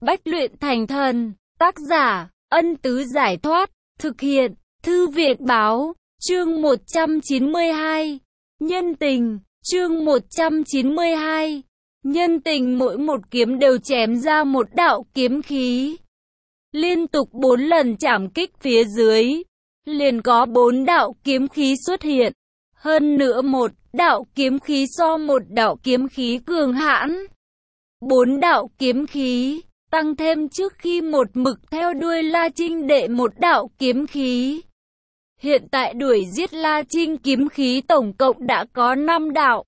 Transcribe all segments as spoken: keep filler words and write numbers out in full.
Bách luyện thành thần. Tác giả, Ân Tứ Giải Thoát. Thực hiện, Thư Viện Báo. Chương một trăm chín mươi hai. Nhân tình. Chương một trăm chín mươi hai. Nhân tình. Mỗi một kiếm đều chém ra một đạo kiếm khí. Liên tục bốn lần chạm kích phía dưới, liền có bốn đạo kiếm khí xuất hiện. Hơn nữa một đạo kiếm khí so một đạo kiếm khí cường hãn. Bốn đạo kiếm khí, tăng thêm trước khi một mực theo đuôi La Trinh đệ một đạo kiếm khí. Hiện tại đuổi giết La Trinh kiếm khí tổng cộng đã có năm đạo.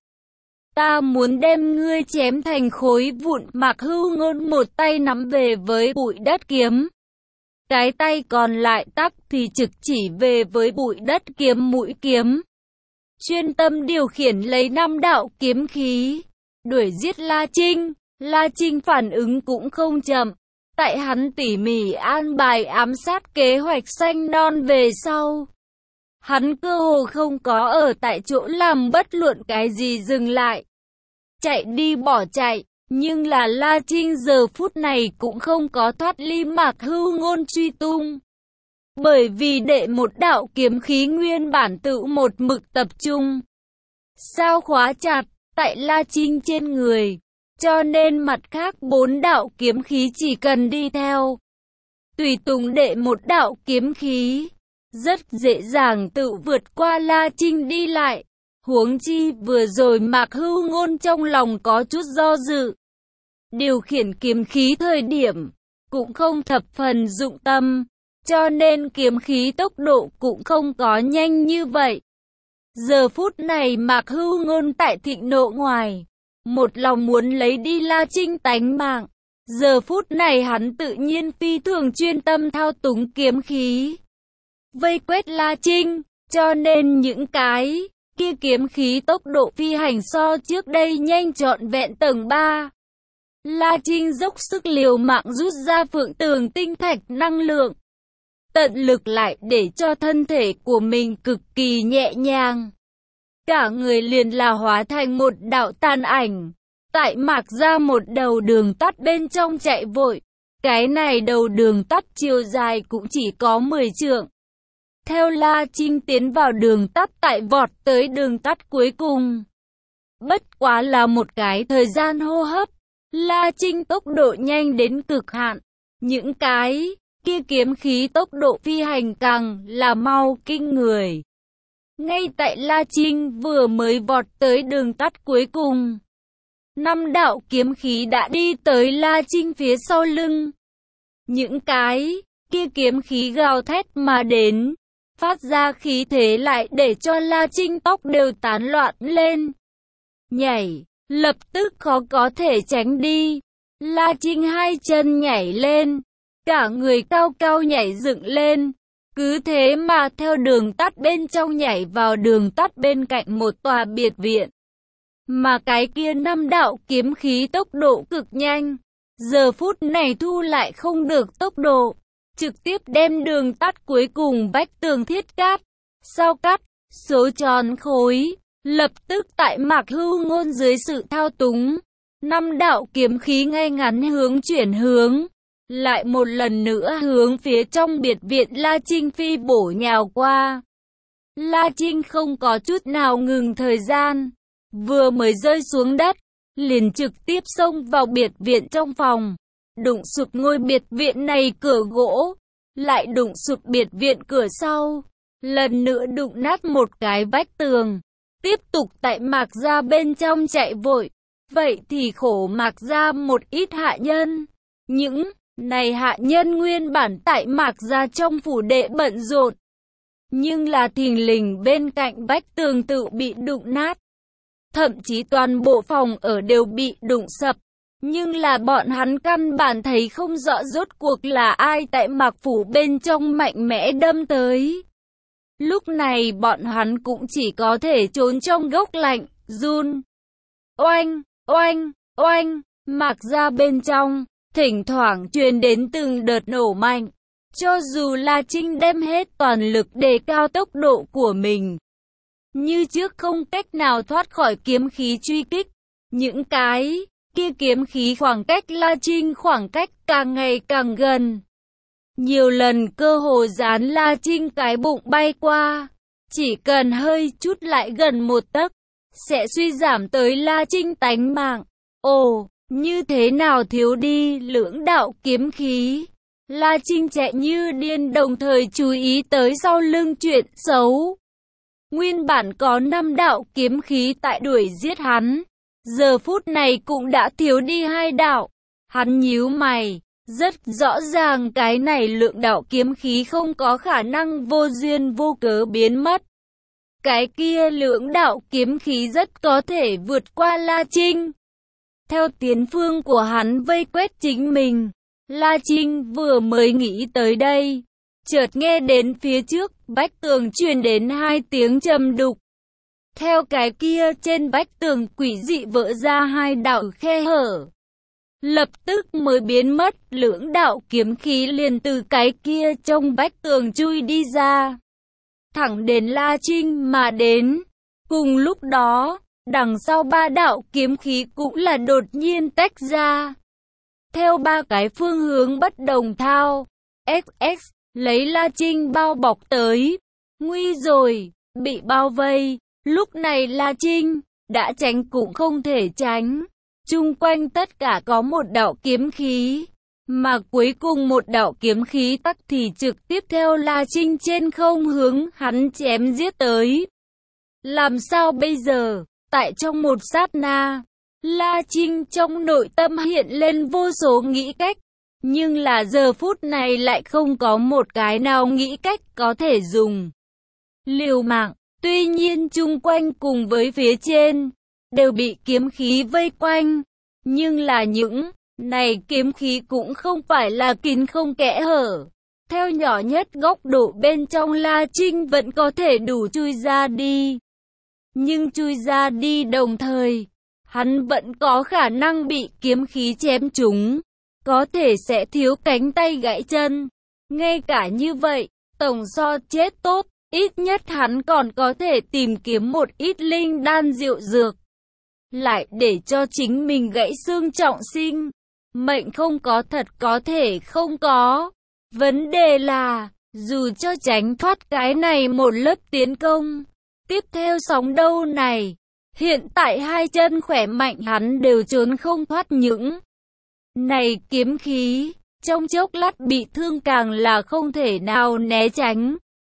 Ta muốn đem ngươi chém thành khối vụn. Mạc Hưu Ngôn một tay nắm về với bụi đất kiếm. Cái tay còn lại tắc thì trực chỉ về với bụi đất kiếm mũi kiếm. Chuyên tâm điều khiển lấy năm đạo kiếm khí. Đuổi giết La Trinh. La Trinh phản ứng cũng không chậm. Tại hắn tỉ mỉ an bài ám sát kế hoạch xanh non về sau. Hắn cơ hồ không có ở tại chỗ làm bất luận cái gì dừng lại. Chạy đi bỏ chạy. Nhưng là La Trinh giờ phút này cũng không có thoát ly Mạc Hưu Ngôn truy tung. Bởi vì đệ một đạo kiếm khí nguyên bản tự một mực tập trung. Sao khóa chặt tại La Trinh trên người. Cho nên mặt khác bốn đạo kiếm khí chỉ cần đi theo. Tùy tùng đệ một đạo kiếm khí. Rất dễ dàng tự vượt qua La Trinh đi lại. Huống chi vừa rồi Mạc Hưu Ngôn trong lòng có chút do dự. Điều khiển kiếm khí thời điểm cũng không thập phần dụng tâm, cho nên kiếm khí tốc độ cũng không có nhanh như vậy. Giờ phút này Mạc Hưu Ngôn tại thịnh nộ ngoài, một lòng muốn lấy đi La Trinh tánh mạng. Giờ phút này hắn tự nhiên phi thường chuyên tâm thao túng kiếm khí, vây quét La Trinh, cho nên những cái kia kiếm khí tốc độ phi hành so trước đây nhanh trọn vẹn tầng ba. La Trinh dốc sức liều mạng rút ra Phượng Tường tinh thạch năng lượng, tận lực lại để cho thân thể của mình cực kỳ nhẹ nhàng. Cả người liền là hóa thành một đạo tàn ảnh, tại Mạc ra một đầu đường tắt bên trong chạy vội. Cái này đầu đường tắt chiều dài cũng chỉ có mười trượng. Theo La Trinh tiến vào đường tắt tại vọt tới đường tắt cuối cùng. Bất quá là một cái thời gian hô hấp. La Trinh tốc độ nhanh đến cực hạn. Những cái kia kiếm khí tốc độ phi hành càng là mau kinh người. Ngay tại La Trinh vừa mới vọt tới đường tắt cuối cùng, năm đạo kiếm khí đã đi tới La Trinh phía sau lưng. Những cái kia kiếm khí gào thét mà đến, phát ra khí thế lại để cho La Trinh tóc đều tán loạn lên. Nhảy, lập tức khó có thể tránh đi. La Trinh hai chân nhảy lên, cả người cao cao nhảy dựng lên. Cứ thế mà theo đường tắt bên trong nhảy vào đường tắt bên cạnh một tòa biệt viện. Mà cái kia năm đạo kiếm khí tốc độ cực nhanh, giờ phút này thu lại không được tốc độ, trực tiếp đem đường tắt cuối cùng vách tường thiết cắt, sao cắt, số tròn khối. Lập tức tại Mạc Hưu Ngôn dưới sự thao túng, năm đạo kiếm khí ngay ngắn hướng chuyển hướng, lại một lần nữa hướng phía trong biệt viện La Trinh phi bổ nhào qua. La Trinh không có chút nào ngừng thời gian, vừa mới rơi xuống đất, liền trực tiếp xông vào biệt viện trong phòng, đụng sụp ngôi biệt viện này cửa gỗ, lại đụng sụp biệt viện cửa sau, lần nữa đụng nát một cái vách tường. Tiếp tục tại Mạc gia bên trong chạy vội. Vậy thì khổ Mạc gia một ít hạ nhân. Những này hạ nhân nguyên bản tại Mạc gia trong phủ đệ bận rộn. Nhưng là thình lình bên cạnh vách tường tự bị đụng nát. Thậm chí toàn bộ phòng ở đều bị đụng sập. Nhưng là bọn hắn căn bản thấy không rõ rốt cuộc là ai tại Mạc phủ bên trong mạnh mẽ đâm tới. Lúc này bọn hắn cũng chỉ có thể trốn trong gốc lạnh, run. Oanh, oanh, oanh, Mạc ra bên trong, thỉnh thoảng truyền đến từng đợt nổ mạnh. Cho dù La Trinh đem hết toàn lực đề cao tốc độ của mình, như trước không cách nào thoát khỏi kiếm khí truy kích. Những cái kia kiếm khí khoảng cách La Trinh khoảng cách càng ngày càng gần. Nhiều lần cơ hồ dán La Trinh cái bụng bay qua. Chỉ cần hơi chút lại gần một tấc, sẽ suy giảm tới La Trinh tánh mạng. Ồ, như thế nào thiếu đi lưỡng đạo kiếm khí. La Trinh chạy như điên đồng thời chú ý tới sau lưng chuyện xấu. Nguyên bản có năm đạo kiếm khí tại đuổi giết hắn. Giờ phút này cũng đã thiếu đi hai đạo. Hắn nhíu mày. Rất rõ ràng cái này lượng đạo kiếm khí không có khả năng vô duyên vô cớ biến mất. Cái kia lượng đạo kiếm khí rất có thể vượt qua La Trinh. Theo tiến phương của hắn vây quét chính mình, La Trinh vừa mới nghĩ tới đây. Chợt nghe đến phía trước, vách tường truyền đến hai tiếng trầm đục. Theo cái kia trên vách tường quỷ dị vỡ ra hai đạo khe hở. Lập tức mới biến mất, lưỡng đạo kiếm khí liền từ cái kia trong vách tường chui đi ra. Thẳng đến La Trinh mà đến. Cùng lúc đó, đằng sau ba đạo kiếm khí cũng là đột nhiên tách ra. Theo ba cái phương hướng bất đồng thao, ích ích, lấy La Trinh bao bọc tới. Nguy rồi, bị bao vây, lúc này La Trinh, đã tránh cũng không thể tránh. Chung quanh tất cả có một đạo kiếm khí, mà cuối cùng một đạo kiếm khí tắc thì trực tiếp theo La Trinh trên không hướng hắn chém giết tới. Làm sao bây giờ? Tại trong một sát na, La Trinh trong nội tâm hiện lên vô số nghĩ cách, nhưng là giờ phút này lại không có một cái nào nghĩ cách có thể dùng. Liều mạng, tuy nhiên chung quanh cùng với phía trên, đều bị kiếm khí vây quanh, nhưng là những này kiếm khí cũng không phải là kín không kẽ hở. Theo nhỏ nhất góc độ bên trong La Trinh vẫn có thể đủ chui ra đi. Nhưng chui ra đi đồng thời, hắn vẫn có khả năng bị kiếm khí chém trúng, có thể sẽ thiếu cánh tay gãy chân. Ngay cả như vậy, tổng so chết tốt, ít nhất hắn còn có thể tìm kiếm một ít linh đan diệu dược. Lại để cho chính mình gãy xương trọng sinh. Mệnh không có thật có thể không có. Vấn đề là, dù cho tránh thoát cái này một lớp tiến công, tiếp theo sóng đâu này, hiện tại hai chân khỏe mạnh hắn đều trốn không thoát những này kiếm khí, trong chốc lát bị thương càng là không thể nào né tránh.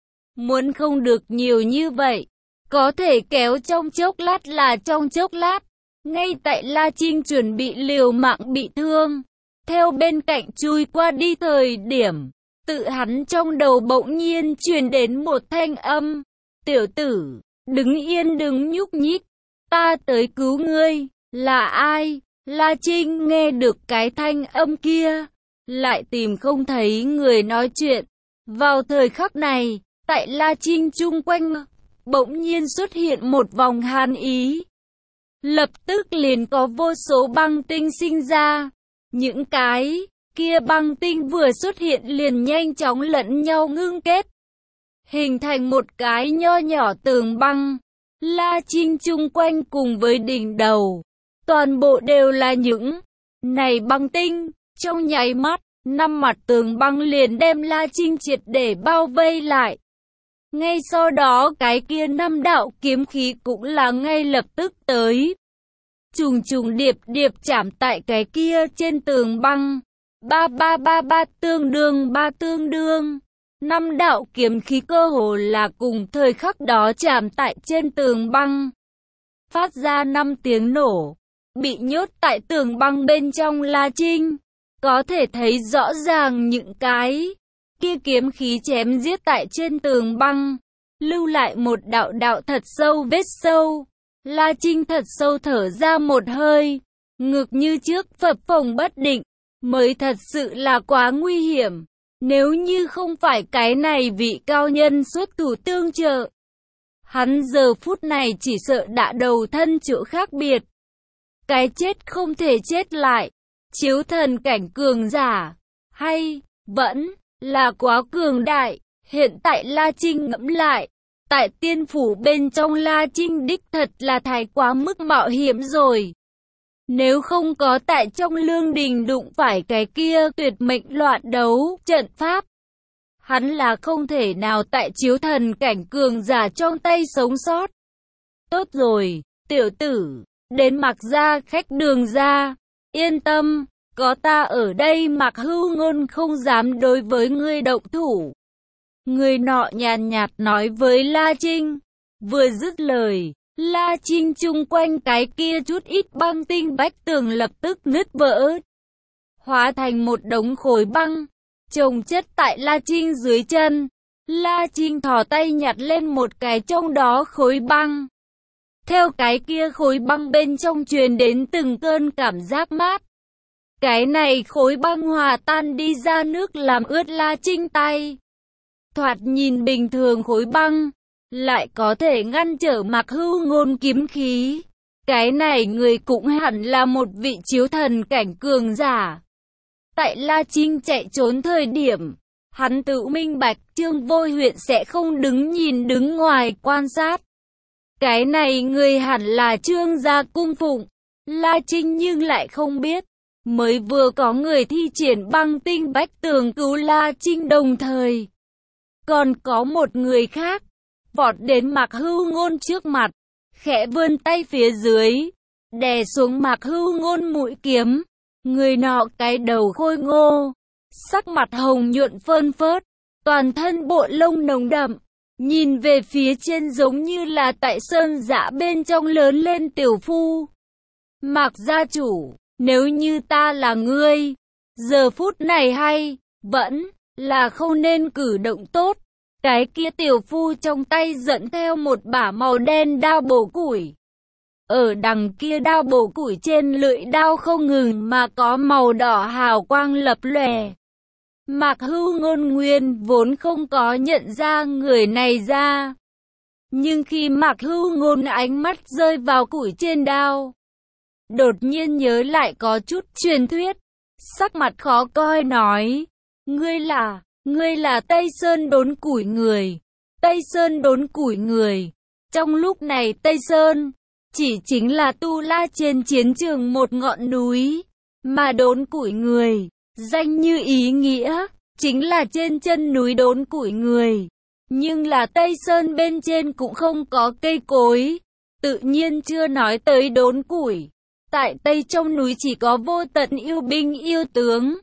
Muốn không được nhiều như vậy, có thể kéo trong chốc lát là trong chốc lát. Ngay tại La Trinh chuẩn bị liều mạng bị thương, theo bên cạnh chui qua đi thời điểm, tự hắn trong đầu bỗng nhiên truyền đến một thanh âm. Tiểu tử, đứng yên đừng nhúc nhích, ta tới cứu ngươi. Là ai? La Trinh nghe được cái thanh âm kia, lại tìm không thấy người nói chuyện. Vào thời khắc này, tại La Trinh chung quanh, bỗng nhiên xuất hiện một vòng hàn ý. Lập tức liền có vô số băng tinh sinh ra. Những cái kia băng tinh vừa xuất hiện liền nhanh chóng lẫn nhau ngưng kết, hình thành một cái nho nhỏ tường băng. La Trinh chung quanh cùng với đỉnh đầu, toàn bộ đều là những này băng tinh. Trong nháy mắt, năm mặt tường băng liền đem La Trinh triệt để bao vây lại. Ngay sau đó cái kia năm đạo kiếm khí cũng là ngay lập tức tới. Trùng trùng điệp điệp chạm tại cái kia trên tường băng. Ba ba ba ba tương đương ba tương đương. Năm đạo kiếm khí cơ hồ là cùng thời khắc đó chạm tại trên tường băng. Phát ra năm tiếng nổ. Bị nhốt tại tường băng bên trong La Trinh, có thể thấy rõ ràng những cái kia kiếm khí chém giết tại trên tường băng, lưu lại một đạo đạo thật sâu vết sâu. La Trinh thật sâu thở ra một hơi, ngực như trước phập phồng bất định, mới thật sự là quá nguy hiểm. Nếu như không phải cái này vị cao nhân xuất thủ tương trợ, hắn giờ phút này chỉ sợ đã đầu thân chỗ khác biệt. Cái chết không thể chết lại, chiếu thần cảnh cường giả, hay vẫn là quá cường đại. Hiện tại La Trinh ngẫm lại, tại tiên phủ bên trong La Trinh đích thật là thái quá mức mạo hiểm rồi. Nếu không có tại trong lương đình đụng phải cái kia tuyệt mệnh loạn đấu, trận pháp, hắn là không thể nào tại chiếu thần cảnh cường giả trong tay sống sót. Tốt rồi, tiểu tử, đến Mạc gia khách đường ra, yên tâm, có ta ở đây Mạc Hưu Ngôn không dám đối với ngươi động thủ. Người nọ nhàn nhạt nói với La Trinh, vừa dứt lời, La Trinh chung quanh cái kia chút ít băng tinh bách tường lập tức nứt vỡ, hóa thành một đống khối băng, chồng chất tại La Trinh dưới chân. La Trinh thò tay nhặt lên một cái trong đó khối băng. Theo cái kia khối băng bên trong truyền đến từng cơn cảm giác mát. Cái này khối băng hòa tan đi ra nước làm ướt La Trinh tay. Thoạt nhìn bình thường khối băng, lại có thể ngăn trở Mạc Hưu Ngôn kiếm khí. Cái này người cũng hẳn là một vị chiếu thần cảnh cường giả. Tại La Trinh chạy trốn thời điểm, hắn tự minh bạch Trương Vô Huyện sẽ không đứng nhìn đứng ngoài quan sát. Cái này người hẳn là Trương gia cung phụng. La Trinh nhưng lại không biết, mới vừa có người thi triển băng tinh bách tường cứu La Trinh đồng thời. Còn có một người khác, vọt đến Mạc Hưu Ngôn trước mặt, khẽ vươn tay phía dưới, đè xuống Mạc Hưu Ngôn mũi kiếm. Người nọ cái đầu khôi ngô, sắc mặt hồng nhuận phơn phớt, toàn thân bộ lông nồng đậm, nhìn về phía trên giống như là tại sơn dã bên trong lớn lên tiểu phu. Mạc gia chủ, nếu như ta là ngươi, giờ phút này hay, vẫn là không nên cử động tốt. Cái kia tiểu phu trong tay dẫn theo một bả màu đen đao bổ củi. Ở đằng kia đao bổ củi trên lưỡi đao không ngừng mà có màu đỏ hào quang lập lòe. Mạc Hưu Ngôn nguyên vốn không có nhận ra người này ra. Nhưng khi Mạc Hưu Ngôn ánh mắt rơi vào củi trên đao, đột nhiên nhớ lại có chút truyền thuyết, sắc mặt khó coi nói, ngươi là, ngươi là Tây Sơn đốn củi người, Tây Sơn đốn củi người. Trong lúc này Tây Sơn, chỉ chính là tu la trên chiến trường một ngọn núi, mà đốn củi người, danh như ý nghĩa, chính là trên chân núi đốn củi người. Nhưng là Tây Sơn bên trên cũng không có cây cối, tự nhiên chưa nói tới đốn củi. Tại Tây trong núi chỉ có vô tận yêu binh yêu tướng.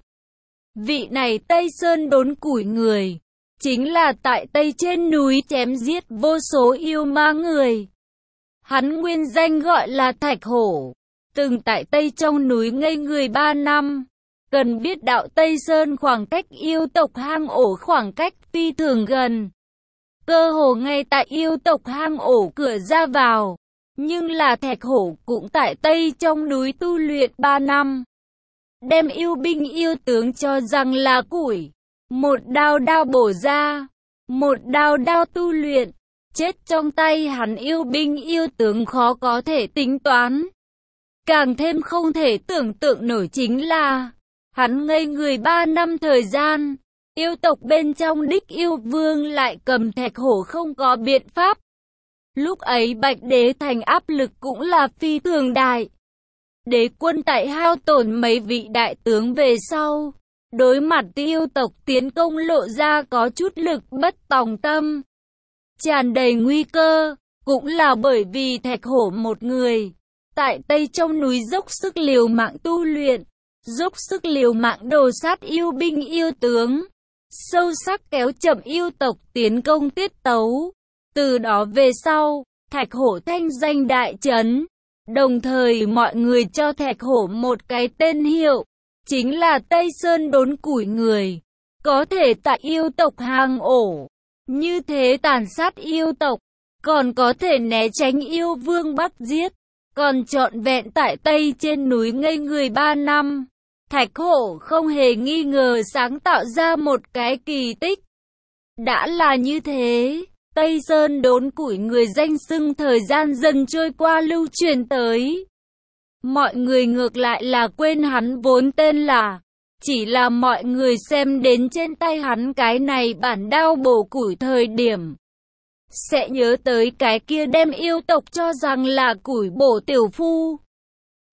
Vị này Tây Sơn đốn củi người, chính là tại Tây trên núi chém giết vô số yêu ma người. Hắn nguyên danh gọi là Thạch Hổ, từng tại Tây trong núi ngây người ba năm. Cần biết đạo Tây Sơn khoảng cách yêu tộc hang ổ khoảng cách phi thường gần. Cơ hồ ngay tại yêu tộc hang ổ cửa ra vào. Nhưng là Thạch Hổ cũng tại Tây trong núi tu luyện ba năm. Đem yêu binh yêu tướng cho rằng là củi. Một đao đao bổ ra, một đao đao tu luyện. Chết trong tay hắn yêu binh yêu tướng khó có thể tính toán. Càng thêm không thể tưởng tượng nổi chính là hắn ngây người ba năm thời gian. Yêu tộc bên trong đích yêu vương lại cầm Thạch Hổ không có biện pháp. Lúc ấy Bạch Đế Thành áp lực cũng là phi thường đại. Đế quân tại hao tổn mấy vị đại tướng về sau, đối mặt yêu tộc tiến công lộ ra có chút lực bất tòng tâm, tràn đầy nguy cơ. Cũng là bởi vì Thạch Hổ một người tại Tây trong núi dốc sức liều mạng tu luyện, dốc sức liều mạng đồ sát yêu binh yêu tướng, sâu sắc kéo chậm yêu tộc tiến công tiết tấu. Từ đó về sau, Thạch Hổ thanh danh đại chấn, đồng thời mọi người cho Thạch Hổ một cái tên hiệu, chính là Tây Sơn đốn củi người. Có thể tại yêu tộc hang ổ, như thế tàn sát yêu tộc, còn có thể né tránh yêu vương bắt giết, còn trọn vẹn tại Tây trên núi ngây người ba năm. Thạch Hổ không hề nghi ngờ sáng tạo ra một cái kỳ tích. Đã là như thế, Tây Sơn đốn củi người danh xưng thời gian dần trôi qua lưu truyền tới. Mọi người ngược lại là quên hắn vốn tên là, chỉ là mọi người xem đến trên tay hắn cái này bản đao bổ củi thời điểm, sẽ nhớ tới cái kia đem yêu tộc cho rằng là củi bổ tiểu phu.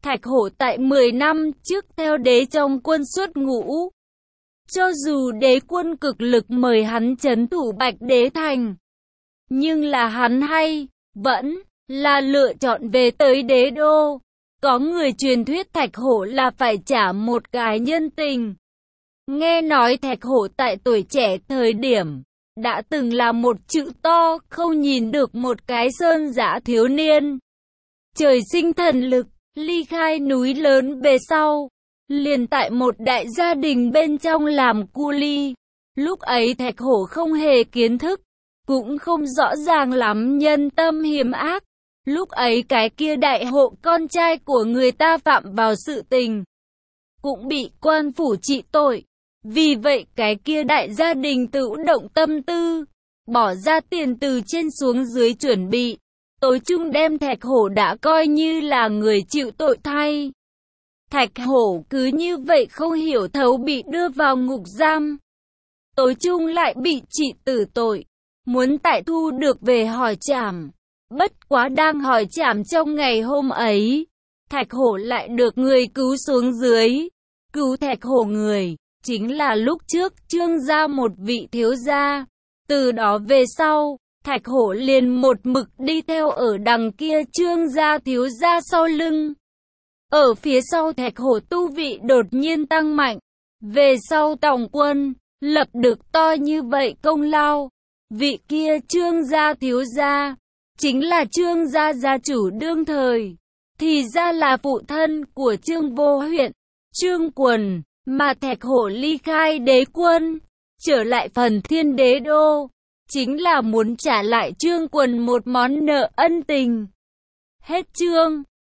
Thạch Hổ tại mười năm trước theo đế trong quân xuất ngũ. Cho dù đế quân cực lực mời hắn trấn thủ Bạch Đế Thành, nhưng là hắn hay, vẫn là lựa chọn về tới đế đô. Có người truyền thuyết Thạch Hổ là phải trả một cái nhân tình. Nghe nói Thạch Hổ tại tuổi trẻ thời điểm, đã từng là một chữ to, không nhìn được một cái sơn dã thiếu niên. Trời sinh thần lực, ly khai núi lớn về sau, liền tại một đại gia đình bên trong làm cu ly. Lúc ấy Thạch Hổ không hề kiến thức, cũng không rõ ràng lắm nhân tâm hiểm ác. Lúc ấy cái kia đại hộ con trai của người ta phạm vào sự tình, cũng bị quan phủ trị tội. Vì vậy cái kia đại gia đình tự động tâm tư, bỏ ra tiền từ trên xuống dưới chuẩn bị. Tối chung đem Thạch Hổ đã coi như là người chịu tội thay. Thạch Hổ cứ như vậy không hiểu thấu bị đưa vào ngục giam. Tối chung lại bị trị tử tội, muốn tại thu được về hỏi trảm. Bất quá đang hỏi trảm trong ngày hôm ấy, Thạch Hổ lại được người cứu xuống dưới. Cứu Thạch Hổ người, chính là lúc trước Trương gia một vị thiếu gia. Từ đó về sau, Thạch Hổ liền một mực đi theo ở đằng kia Trương gia thiếu gia sau lưng. Ở phía sau Thạch Hổ tu vị đột nhiên tăng mạnh. Về sau tổng quân, lập được to như vậy công lao. Vị kia Trương gia thiếu gia, chính là Trương gia gia chủ đương thời. Thì ra là phụ thân của Trương Vô Huyện, Trương Quần. Mà Thạch Hổ ly khai đế quân, trở lại phần Thiên Đế Đô, chính là muốn trả lại Trương Quần một món nợ ân tình. Hết chương.